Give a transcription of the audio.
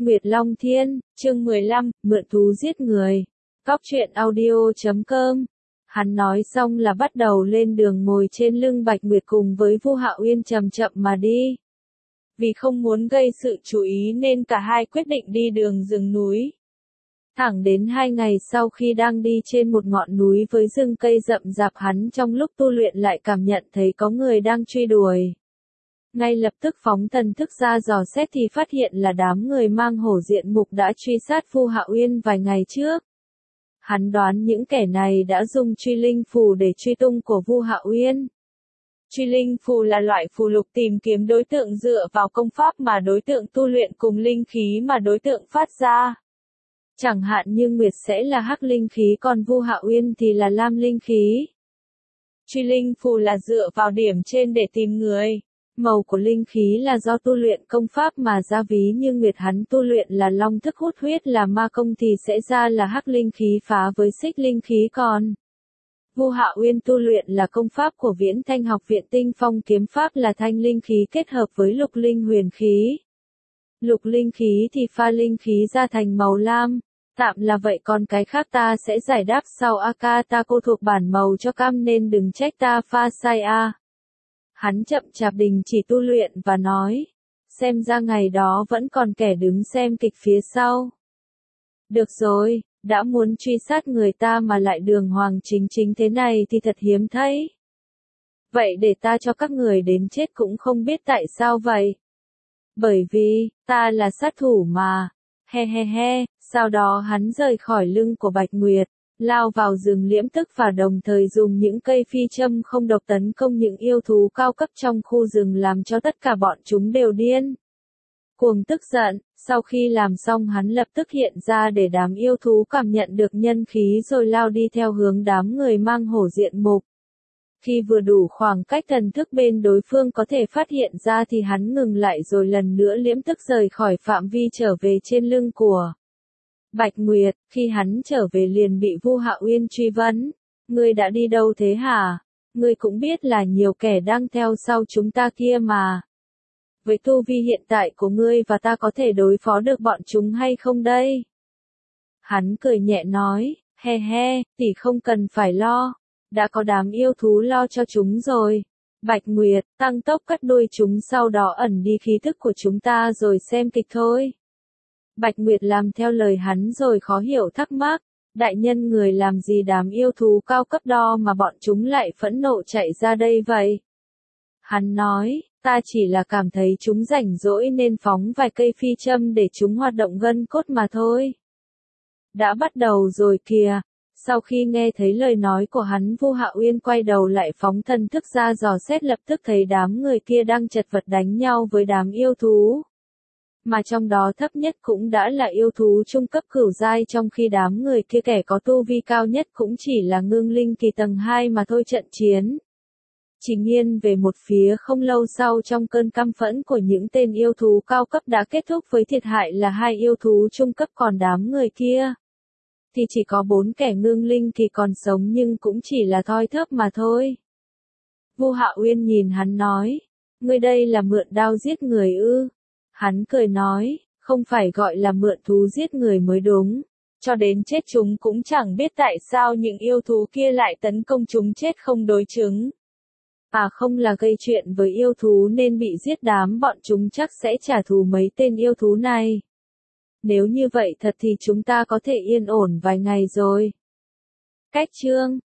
Nguyệt Long Thiên, chương 15, mượn thú giết người. Cóc truyện audio.com. Hắn nói xong là bắt đầu lên đường ngồi trên lưng Bạch Nguyệt cùng với Vu Hạo Uyên chậm chậm mà đi. Vì không muốn gây sự chú ý nên cả hai quyết định đi đường rừng núi. Thẳng đến 2 ngày sau khi đang đi trên một ngọn núi với rừng cây rậm rạp, hắn trong lúc tu luyện lại cảm nhận thấy có người đang truy đuổi. Ngay lập tức phóng thần thức ra dò xét thì phát hiện là đám người mang hổ diện mục đã truy sát Vu Hạo Uyên vài ngày trước. Hắn đoán những kẻ này đã dùng truy linh phù để truy tung của Vu Hạo Uyên. Truy linh phù là loại phù lục tìm kiếm đối tượng dựa vào công pháp mà đối tượng tu luyện cùng linh khí mà đối tượng phát ra. Chẳng hạn như Nguyệt sẽ là hắc linh khí còn Vu Hạo Uyên thì là lam linh khí. Truy linh phù là dựa vào điểm trên để tìm người. Màu của linh khí là do tu luyện công pháp mà ra, ví như Nguyệt hắn tu luyện là long thức hút huyết là ma công thì sẽ ra là hắc linh khí phá với xích linh khí, còn Vu Hạo Uyên tu luyện là công pháp của Viễn Thanh học viện Tinh Phong kiếm pháp là thanh linh khí kết hợp với lục linh huyền khí. Lục linh khí thì pha linh khí ra thành màu lam. Tạm là vậy, còn cái khác ta sẽ giải đáp sau. Ta cô thuộc bản màu cho cam nên đừng trách ta pha sai a. Hắn chậm chạp đình chỉ tu luyện và nói, xem ra ngày đó vẫn còn kẻ đứng xem kịch phía sau. Được rồi, đã muốn truy sát người ta mà lại đường hoàng chính chính thế này thì thật hiếm thấy. Vậy để ta cho các người đến chết cũng không biết tại sao vậy. Bởi vì, ta là sát thủ mà. He he he, sau đó hắn rời khỏi lưng của Bạch Nguyệt, lao vào rừng liễm tức và đồng thời dùng những cây phi châm không độc tấn công những yêu thú cao cấp trong khu rừng làm cho tất cả bọn chúng đều điên cuồng tức giận. Sau khi làm xong hắn lập tức hiện ra để đám yêu thú cảm nhận được nhân khí rồi lao đi theo hướng đám người mang hổ diện mục. Khi vừa đủ khoảng cách thần thức bên đối phương có thể phát hiện ra thì hắn ngừng lại rồi lần nữa liễm tức rời khỏi phạm vi trở về trên lưng của Bạch Nguyệt. Khi hắn trở về liền bị Vu Hạo Uyên truy vấn. Ngươi đã đi đâu thế hả? Ngươi cũng biết là nhiều kẻ đang theo sau chúng ta kia mà. Với tu vi hiện tại của ngươi và ta có thể đối phó được bọn chúng hay không đây? Hắn cười nhẹ nói, he he, tỷ không cần phải lo. Đã có đám yêu thú lo cho chúng rồi. Bạch Nguyệt, tăng tốc cắt đuôi chúng sau đó ẩn đi khí thức của chúng ta rồi xem kịch thôi. Bạch Nguyệt làm theo lời hắn rồi khó hiểu thắc mắc. Đại nhân, người làm gì đám yêu thú cao cấp đo mà bọn chúng lại phẫn nộ chạy ra đây vậy? Hắn nói, ta chỉ là cảm thấy chúng rảnh rỗi nên phóng vài cây phi châm để chúng hoạt động gân cốt mà thôi. Đã bắt đầu rồi kìa. Sau khi nghe thấy lời nói của hắn, Vu Hạo Uyên quay đầu lại phóng thần thức ra dò xét, lập tức thấy đám người kia đang chật vật đánh nhau với đám yêu thú. Mà trong đó thấp nhất cũng đã là yêu thú trung cấp cửu giai, trong khi đám người kia kẻ có tu vi cao nhất cũng chỉ là ngưng linh kỳ tầng 2 mà thôi. Trận chiến chỉ nghiêng về một phía. Không lâu sau, trong cơn căm phẫn của những tên yêu thú cao cấp đã kết thúc với thiệt hại là 2 yêu thú trung cấp, còn đám người kia thì chỉ có 4 kẻ ngưng linh kỳ còn sống nhưng cũng chỉ là thoi thóp mà thôi. Vu Hạo Uyên nhìn hắn nói, ngươi đây là mượn đao giết người ư? Hắn cười nói, không phải gọi là mượn thú giết người mới đúng. Cho đến chết chúng cũng chẳng biết tại sao những yêu thú kia lại tấn công chúng chết không đối chứng. Không là gây chuyện với yêu thú nên bị giết, đám bọn chúng chắc sẽ trả thù mấy tên yêu thú này. Nếu như vậy thật thì chúng ta có thể yên ổn vài ngày rồi. Cách chương